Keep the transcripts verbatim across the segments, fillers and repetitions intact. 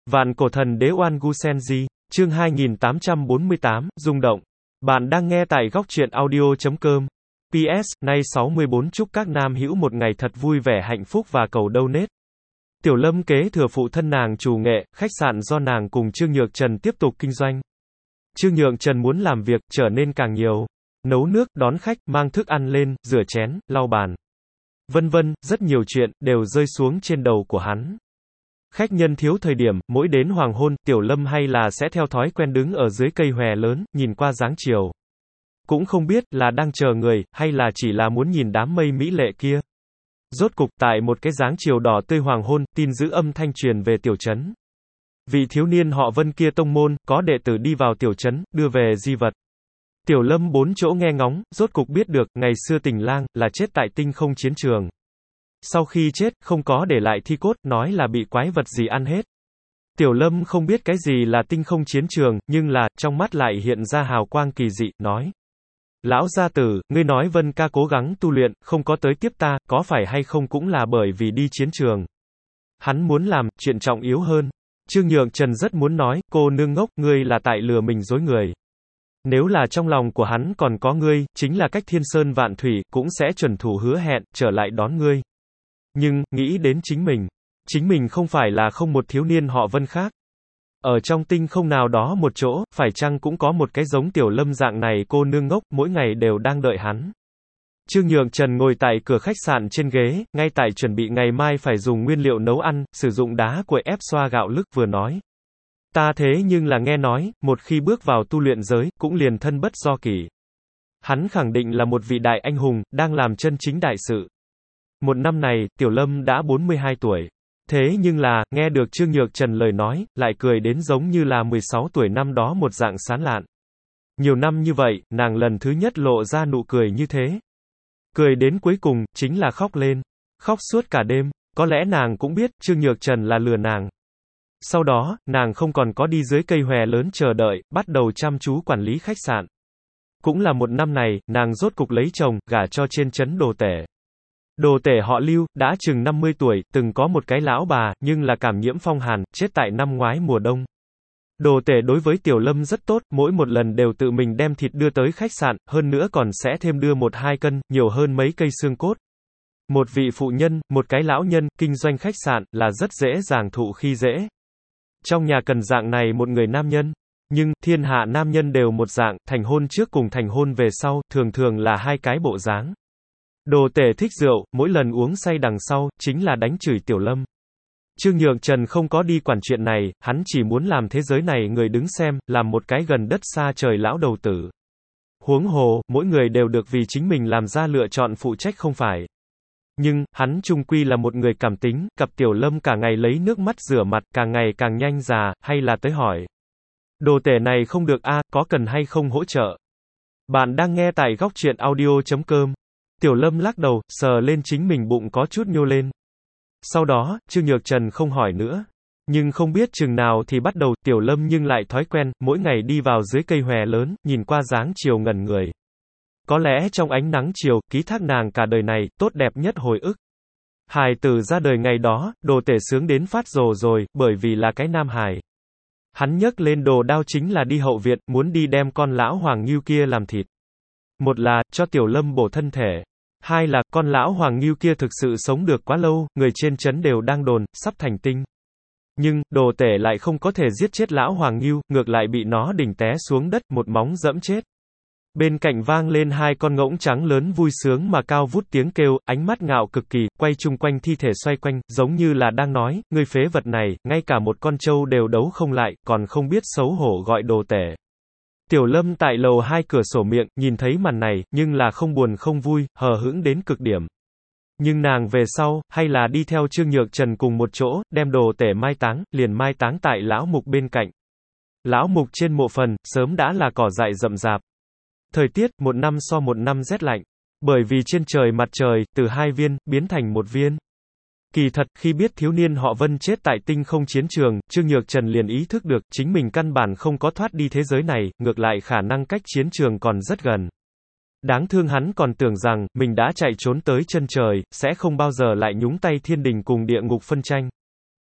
Vạn cổ thần đế Oan Gu Senji, chương hai nghìn tám trăm bốn mươi tám, rung động. Bạn đang nghe tại góc truyện audio chấm com. pê ét, nay sáu mươi tư chúc các nam hữu một ngày thật vui vẻ hạnh phúc và cầu donate. Tiểu Lâm kế thừa phụ thân nàng chủ nghệ, khách sạn do nàng cùng Trương Nhược Trần tiếp tục kinh doanh. Trương Nhược Trần muốn làm việc, trở nên càng nhiều. Nấu nước, đón khách, mang thức ăn lên, rửa chén, lau bàn. Vân vân, rất nhiều chuyện, đều rơi xuống trên đầu của hắn. Khách nhân thiếu thời điểm, mỗi đến hoàng hôn, Tiểu Lâm hay là sẽ theo thói quen đứng ở dưới cây hòe lớn, nhìn qua dáng chiều. Cũng không biết, là đang chờ người, hay là chỉ là muốn nhìn đám mây mỹ lệ kia. Rốt cục, tại một cái dáng chiều đỏ tươi hoàng hôn, tin dữ âm thanh truyền về tiểu trấn. Vị thiếu niên họ Vân kia tông môn, có đệ tử đi vào tiểu trấn, đưa về di vật. Tiểu Lâm bốn chỗ nghe ngóng, rốt cục biết được, ngày xưa Tình Lang, là chết tại tinh không chiến trường. Sau khi chết, không có để lại thi cốt, nói là bị quái vật gì ăn hết. Tiểu Lâm không biết cái gì là tinh không chiến trường, nhưng là, trong mắt lại hiện ra hào quang kỳ dị, nói. Lão gia tử, ngươi nói Vân ca cố gắng tu luyện, không có tới tiếp ta, có phải hay không cũng là bởi vì đi chiến trường. Hắn muốn làm, chuyện trọng yếu hơn. Trương Nhược Trần rất muốn nói, cô nương ngốc, ngươi là tại lừa mình dối người. Nếu là trong lòng của hắn còn có ngươi, chính là cách thiên sơn vạn thủy, cũng sẽ chuẩn thủ hứa hẹn, trở lại đón ngươi. Nhưng, nghĩ đến chính mình. Chính mình không phải là không một thiếu niên họ Vân khác. Ở trong tinh không nào đó một chỗ, phải chăng cũng có một cái giống Tiểu Lâm dạng này cô nương ngốc, mỗi ngày đều đang đợi hắn. Trương Nhược Trần ngồi tại cửa khách sạn trên ghế, ngay tại chuẩn bị ngày mai phải dùng nguyên liệu nấu ăn, sử dụng đá cuội ép xoa gạo lứt vừa nói. Ta thế nhưng là nghe nói, một khi bước vào tu luyện giới, cũng liền thân bất do kỷ. Hắn khẳng định là một vị đại anh hùng, đang làm chân chính đại sự. Một năm này, Tiểu Lâm đã bốn mươi hai tuổi. Thế nhưng là, nghe được Trương Nhược Trần lời nói, lại cười đến giống như là mười sáu tuổi năm đó một dạng sán lạn. Nhiều năm như vậy, nàng lần thứ nhất lộ ra nụ cười như thế. Cười đến cuối cùng, chính là khóc lên. Khóc suốt cả đêm. Có lẽ nàng cũng biết, Trương Nhược Trần là lừa nàng. Sau đó, nàng không còn có đi dưới cây hòe lớn chờ đợi, bắt đầu chăm chú quản lý khách sạn. Cũng là một năm này, nàng rốt cục lấy chồng, gả cho trên trấn Đồ Tể. Đồ Tể họ Lưu, đã chừng năm mươi tuổi, từng có một cái lão bà, nhưng là cảm nhiễm phong hàn, chết tại năm ngoái mùa đông. Đồ Tể đối với Tiểu Lâm rất tốt, mỗi một lần đều tự mình đem thịt đưa tới khách sạn, hơn nữa còn sẽ thêm đưa một hai cân, nhiều hơn mấy cây xương cốt. Một vị phụ nhân, một cái lão nhân, kinh doanh khách sạn, là rất dễ dàng thụ khi dễ. Trong nhà cần dạng này một người nam nhân. Nhưng, thiên hạ nam nhân đều một dạng, thành hôn trước cùng thành hôn về sau, thường thường là hai cái bộ dáng. Đồ Tể thích rượu, mỗi lần uống say đằng sau, chính là đánh chửi Tiểu Lâm. Trương Nhược Trần không có đi quản chuyện này, hắn chỉ muốn làm thế giới này người đứng xem, làm một cái gần đất xa trời lão đầu tử. Huống hồ, mỗi người đều được vì chính mình làm ra lựa chọn phụ trách không phải. Nhưng, hắn chung quy là một người cảm tính, cặp Tiểu Lâm cả ngày lấy nước mắt rửa mặt, càng ngày càng nhanh già, hay là tới hỏi. Đồ Tể này không được a, à, có cần hay không hỗ trợ? Bạn đang nghe tại góc truyện audio chấm com. Tiểu Lâm lắc đầu, sờ lên chính mình bụng có chút nhô lên. Sau đó, Trương Nhược Trần không hỏi nữa. Nhưng không biết chừng nào thì bắt đầu, Tiểu Lâm nhưng lại thói quen, mỗi ngày đi vào dưới cây hòe lớn, nhìn qua dáng chiều ngẩn người. Có lẽ trong ánh nắng chiều, ký thác nàng cả đời này, tốt đẹp nhất hồi ức. Hài tử ra đời ngày đó, Đồ Tể sướng đến phát rồ rồi, bởi vì là cái nam hài. Hắn nhấc lên đồ đao chính là đi hậu viện, muốn đi đem con lão Hoàng Ngưu kia làm thịt. Một là, cho Tiểu Lâm bổ thân thể. Hai là, con lão Hoàng Ngưu kia thực sự sống được quá lâu, người trên trấn đều đang đồn, sắp thành tinh. Nhưng, Đồ Tể lại không có thể giết chết lão Hoàng Ngưu, ngược lại bị nó đỉnh té xuống đất, một móng dẫm chết. Bên cạnh vang lên hai con ngỗng trắng lớn vui sướng mà cao vút tiếng kêu, ánh mắt ngạo cực kỳ, quay chung quanh thi thể xoay quanh, giống như là đang nói, ngươi phế vật này, ngay cả một con trâu đều đấu không lại, còn không biết xấu hổ gọi Đồ Tể. Tiểu Lâm tại lầu hai cửa sổ miệng, nhìn thấy màn này, nhưng là không buồn không vui, hờ hững đến cực điểm. Nhưng nàng về sau, hay là đi theo Trương Nhược Trần cùng một chỗ, đem Đồ Tể mai táng, liền mai táng tại lão mục bên cạnh. Lão mục trên mộ phần, sớm đã là cỏ dại rậm rạp. Thời tiết, một năm so một năm rét lạnh. Bởi vì trên trời mặt trời, từ hai viên, biến thành một viên. Kỳ thật, khi biết thiếu niên họ Vân chết tại tinh không chiến trường, Trương Nhược Trần liền ý thức được, chính mình căn bản không có thoát đi thế giới này, ngược lại khả năng cách chiến trường còn rất gần. Đáng thương hắn còn tưởng rằng, mình đã chạy trốn tới chân trời, sẽ không bao giờ lại nhúng tay thiên đình cùng địa ngục phân tranh.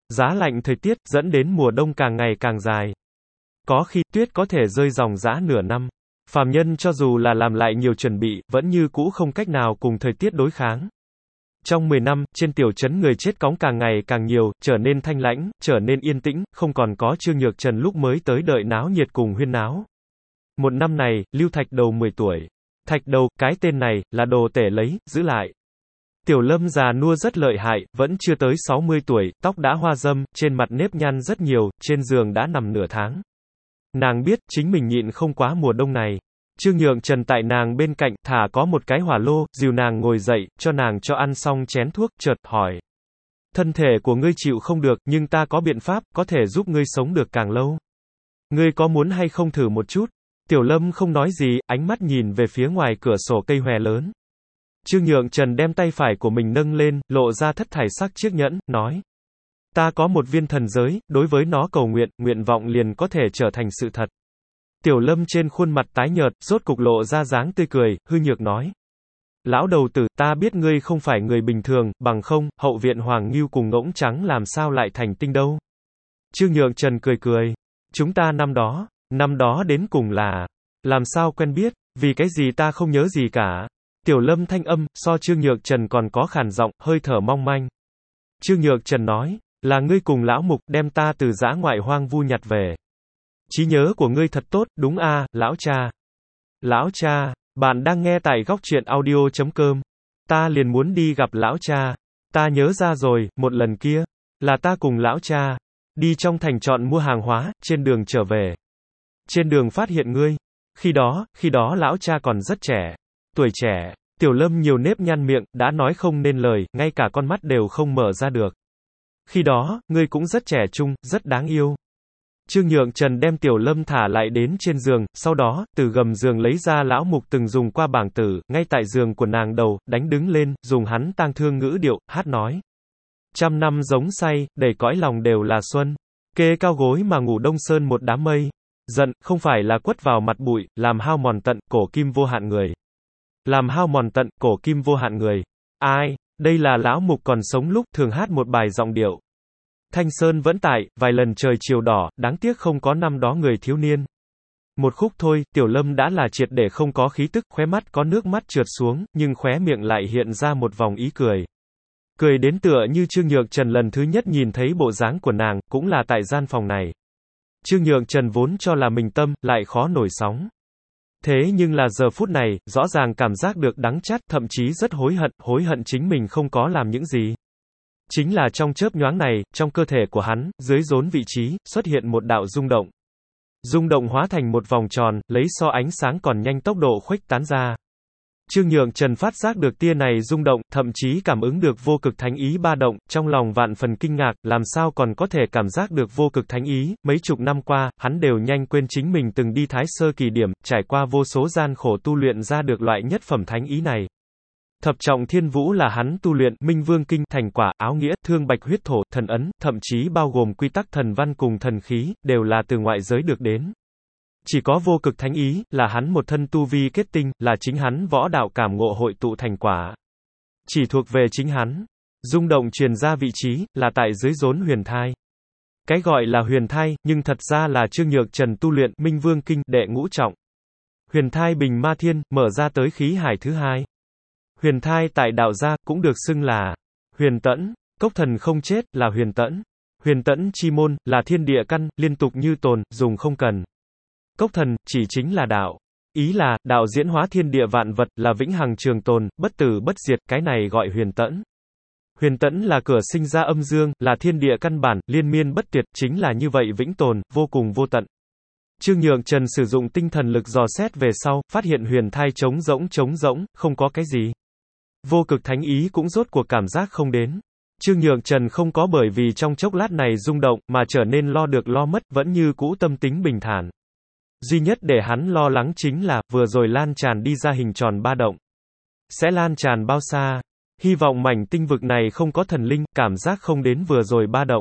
Giá lạnh thời tiết, dẫn đến mùa đông càng ngày càng dài. Có khi, tuyết có thể rơi ròng rã nửa năm. Phàm nhân cho dù là làm lại nhiều chuẩn bị, vẫn như cũ không cách nào cùng thời tiết đối kháng. Trong mười năm, trên tiểu trấn người chết cóng càng ngày càng nhiều, trở nên thanh lãnh, trở nên yên tĩnh, không còn có Trương Nhược Trần lúc mới tới đợi náo nhiệt cùng huyên náo. Một năm này, Lưu Thạch Đầu mười tuổi. Thạch Đầu, cái tên này, là đồ tể lấy, giữ lại. Tiểu Lâm già nua rất lợi hại, vẫn chưa tới sáu mươi tuổi, tóc đã hoa râm, trên mặt nếp nhăn rất nhiều, trên giường đã nằm nửa tháng. Nàng biết, chính mình nhịn không quá mùa đông này. Trương Nhượng Trần tại nàng bên cạnh, thả có một cái hỏa lô, dìu nàng ngồi dậy, cho nàng cho ăn xong chén thuốc, chợt hỏi. Thân thể của ngươi chịu không được, nhưng ta có biện pháp, có thể giúp ngươi sống được càng lâu. Ngươi có muốn hay không thử một chút? Tiểu Lâm không nói gì, ánh mắt nhìn về phía ngoài cửa sổ cây hòe lớn. Trương Nhượng Trần đem tay phải của mình nâng lên, lộ ra thất thải sắc chiếc nhẫn, nói. Ta có một viên thần giới, đối với nó cầu nguyện, nguyện vọng liền có thể trở thành sự thật. Tiểu Lâm trên khuôn mặt tái nhợt, rốt cục lộ ra dáng tươi cười, hư nhược nói. Lão đầu tử, ta biết ngươi không phải người bình thường, bằng không, hậu viện Hoàng Ngưu cùng Ngỗng Trắng làm sao lại thành tinh đâu. Trương Nhượng Trần cười cười. Chúng ta năm đó, năm đó đến cùng là, làm sao quen biết, vì cái gì ta không nhớ gì cả. Tiểu Lâm thanh âm, so Trương Nhượng Trần còn có khàn giọng, hơi thở mong manh. Trương Nhượng Trần nói, là ngươi cùng lão mục, đem ta từ dã ngoại hoang vu nhặt về. Trí nhớ của ngươi thật tốt, đúng a, à, lão cha. Lão cha, bạn đang nghe tại góc truyện audio chấm com. Ta liền muốn đi gặp lão cha. Ta nhớ ra rồi, một lần kia, là ta cùng lão cha, đi trong thành chọn mua hàng hóa, trên đường trở về. Trên đường phát hiện ngươi. Khi đó, khi đó lão cha còn rất trẻ. Tuổi trẻ, Tiểu Lâm nhiều nếp nhăn miệng, đã nói không nên lời, ngay cả con mắt đều không mở ra được. Khi đó, ngươi cũng rất trẻ trung, rất đáng yêu. Trương Nhượng Trần đem Tiểu Lâm thả lại đến trên giường, sau đó, từ gầm giường lấy ra lão mục từng dùng qua bảng tử, ngay tại giường của nàng đầu, đánh đứng lên, dùng hắn tang thương ngữ điệu, hát nói. Trăm năm giống say, đầy cõi lòng đều là xuân. Kê cao gối mà ngủ đông sơn một đám mây. Giận, không phải là quất vào mặt bụi, làm hao mòn tận, cổ kim vô hạn người. Làm hao mòn tận, cổ kim vô hạn người. Ai? Đây là lão mục còn sống lúc, thường hát một bài giọng điệu. Thanh Sơn vẫn tại, vài lần trời chiều đỏ, đáng tiếc không có năm đó người thiếu niên. Một khúc thôi, Tiểu Lâm đã là triệt để không có khí tức, khóe mắt có nước mắt trượt xuống, nhưng khóe miệng lại hiện ra một vòng ý cười. Cười đến tựa như Trương Nhượng Trần lần thứ nhất nhìn thấy bộ dáng của nàng, cũng là tại gian phòng này. Trương Nhượng Trần vốn cho là mình tâm, lại khó nổi sóng. Thế nhưng là giờ phút này, rõ ràng cảm giác được đắng chát, thậm chí rất hối hận, hối hận chính mình không có làm những gì. Chính là trong chớp nhoáng này, trong cơ thể của hắn, dưới rốn vị trí, xuất hiện một đạo rung động. Rung động hóa thành một vòng tròn, lấy so ánh sáng còn nhanh tốc độ khuếch tán ra. Trương Nhượng Trần phát giác được tia này rung động, thậm chí cảm ứng được vô cực thánh ý ba động, trong lòng vạn phần kinh ngạc, làm sao còn có thể cảm giác được vô cực thánh ý, mấy chục năm qua, hắn đều nhanh quên chính mình từng đi Thái Sơ Kỳ Điểm, trải qua vô số gian khổ tu luyện ra được loại nhất phẩm thánh ý này. Thập trọng thiên vũ là hắn tu luyện, Minh Vương Kinh, thành quả, áo nghĩa, thương bạch huyết thổ, thần ấn, thậm chí bao gồm quy tắc thần văn cùng thần khí, đều là từ ngoại giới được đến. Chỉ có vô cực thánh ý, là hắn một thân tu vi kết tinh, là chính hắn võ đạo cảm ngộ hội tụ thành quả. Chỉ thuộc về chính hắn. Rung động truyền ra vị trí, là tại dưới rốn huyền thai. Cái gọi là huyền thai, nhưng thật ra là Trương Nhượng Trần tu luyện, Minh Vương Kinh, đệ ngũ trọng. Huyền thai bình ma thiên, mở ra tới khí hải thứ hai. Huyền thai tại đạo gia, cũng được xưng là huyền tẫn, cốc thần không chết, là huyền tẫn. Huyền tẫn chi môn, là thiên địa căn, liên tục như tồn, dùng không cần. Cốc thần, chỉ chính là đạo. Ý là, đạo diễn hóa thiên địa vạn vật, là vĩnh hằng trường tồn, bất tử bất diệt, cái này gọi huyền tẫn. Huyền tẫn là cửa sinh ra âm dương, là thiên địa căn bản, liên miên bất tuyệt, chính là như vậy vĩnh tồn, vô cùng vô tận. Trương Nhượng Trần sử dụng tinh thần lực dò xét về sau, phát hiện huyền thai trống rỗng trống rỗng, không có cái gì. Vô cực thánh ý cũng rốt cuộc cảm giác không đến. Trương Nhượng Trần không có bởi vì trong chốc lát này rung động, mà trở nên lo được lo mất, vẫn như cũ tâm tính bình thản. Duy nhất để hắn lo lắng chính là, vừa rồi lan tràn đi ra hình tròn ba động. Sẽ lan tràn bao xa? Hy vọng mảnh tinh vực này không có thần linh, cảm giác không đến vừa rồi ba động.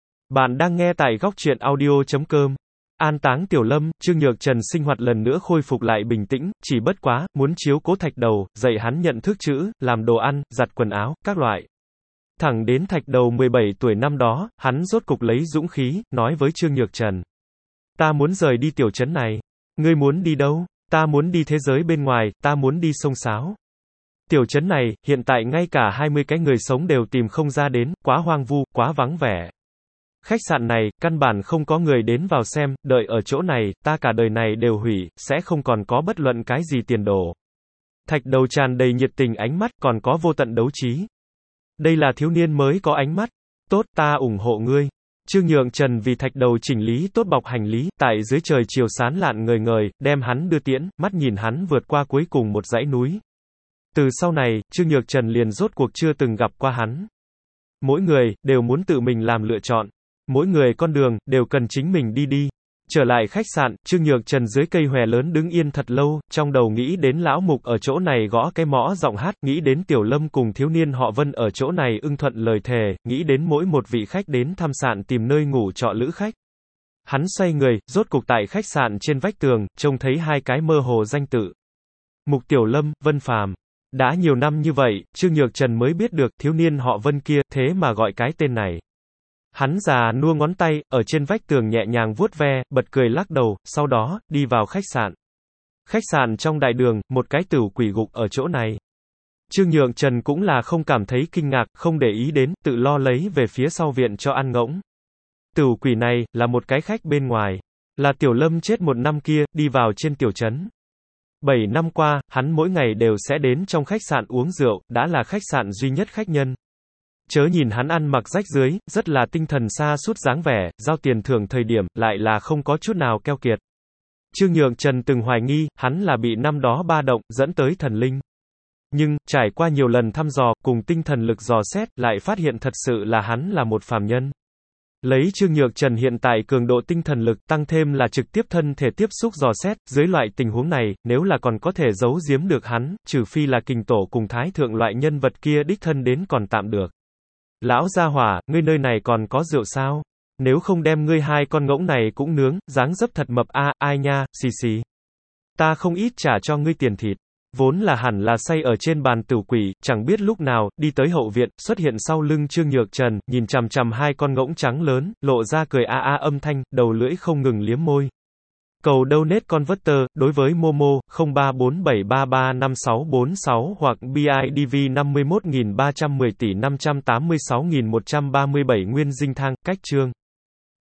Bạn đang nghe tại góc truyện audio chấm com. An táng Tiểu Lâm, Trương Nhượng Trần sinh hoạt lần nữa khôi phục lại bình tĩnh, chỉ bất quá, muốn chiếu cố Thạch Đầu, dạy hắn nhận thức chữ, làm đồ ăn, giặt quần áo, các loại. Thẳng đến thạch đầu mười bảy tuổi năm đó, hắn rốt cục lấy dũng khí, nói với Trương Nhược Trần. Ta muốn rời đi tiểu trấn này. Ngươi muốn đi đâu? Ta muốn đi thế giới bên ngoài, ta muốn đi sông Sáo. Tiểu trấn này, hiện tại ngay cả hai mươi cái người sống đều tìm không ra đến, quá hoang vu, quá vắng vẻ. Khách sạn này, căn bản không có người đến vào xem, đợi ở chỗ này, ta cả đời này đều hủy, sẽ không còn có bất luận cái gì tiền đồ. Thạch đầu tràn đầy nhiệt tình ánh mắt, còn có vô tận đấu trí. Đây là thiếu niên mới có ánh mắt. Tốt, ta ủng hộ ngươi. Trương Nhượng Trần vì thạch đầu chỉnh lý tốt bọc hành lý, tại dưới trời chiều sán lạn ngời ngời, đem hắn đưa tiễn, mắt nhìn hắn vượt qua cuối cùng một dãy núi. Từ sau này, Trương Nhược Trần liền rốt cuộc chưa từng gặp qua hắn. Mỗi người, đều muốn tự mình làm lựa chọn. Mỗi người con đường, đều cần chính mình đi đi. Trở lại khách sạn, Trương Nhược Trần dưới cây hòe lớn đứng yên thật lâu, trong đầu nghĩ đến lão mục ở chỗ này gõ cái mõ giọng hát, nghĩ đến Tiểu Lâm cùng thiếu niên họ Vân ở chỗ này ưng thuận lời thề, nghĩ đến mỗi một vị khách đến thăm sạn tìm nơi ngủ trọ lữ khách. Hắn xoay người, rốt cục tại khách sạn trên vách tường, trông thấy hai cái mơ hồ danh tự. Mục Tiểu Lâm, Vân Phàm. Đã nhiều năm như vậy, Trương Nhược Trần mới biết được thiếu niên họ Vân kia, thế mà gọi cái tên này. Hắn già nua ngón tay, ở trên vách tường nhẹ nhàng vuốt ve, bật cười lắc đầu, sau đó, đi vào khách sạn. Khách sạn trong đại đường, một cái tửu quỷ gục ở chỗ này. Trương Nhượng Trần cũng là không cảm thấy kinh ngạc, không để ý đến, tự lo lấy về phía sau viện cho ăn ngỗng. Tửu quỷ này, là một cái khách bên ngoài. Là Tiểu Lâm chết một năm kia, đi vào trên tiểu trấn. Bảy năm qua, hắn mỗi ngày đều sẽ đến trong khách sạn uống rượu, đã là khách sạn duy nhất khách nhân. Chớ nhìn hắn ăn mặc rách rưới, rất là tinh thần xa sút dáng vẻ, giao tiền thưởng thời điểm, lại là không có chút nào keo kiệt. Trương Nhượng Trần từng hoài nghi, hắn là bị năm đó ba động, dẫn tới thần linh. Nhưng, trải qua nhiều lần thăm dò, cùng tinh thần lực dò xét, lại phát hiện thật sự là hắn là một phàm nhân. Lấy Trương Nhược Trần hiện tại cường độ tinh thần lực, tăng thêm là trực tiếp thân thể tiếp xúc dò xét, dưới loại tình huống này, nếu là còn có thể giấu giếm được hắn, trừ phi là kình tổ cùng thái thượng loại nhân vật kia đích thân đến còn tạm được. Lão gia hỏa, ngươi nơi này còn có rượu sao? Nếu không đem ngươi hai con ngỗng này cũng nướng, dáng dấp thật mập a, à, ai nha, xì xì. Ta không ít trả cho ngươi tiền thịt. Vốn là hẳn là say ở trên bàn tửu quỷ, chẳng biết lúc nào, đi tới hậu viện, xuất hiện sau lưng Trương Nhược Trần, nhìn chằm chằm hai con ngỗng trắng lớn, lộ ra cười a a âm thanh, đầu lưỡi không ngừng liếm môi. Cầu donate converter, đối với Momo, không ba bốn bảy ba ba năm sáu bốn sáu hoặc bê i đê vê năm mươi mốt nghìn ba trăm mười tỷ năm trăm tám mươi sáu nghìn một trăm ba mươi bảy nguyên dinh thang, cách chương.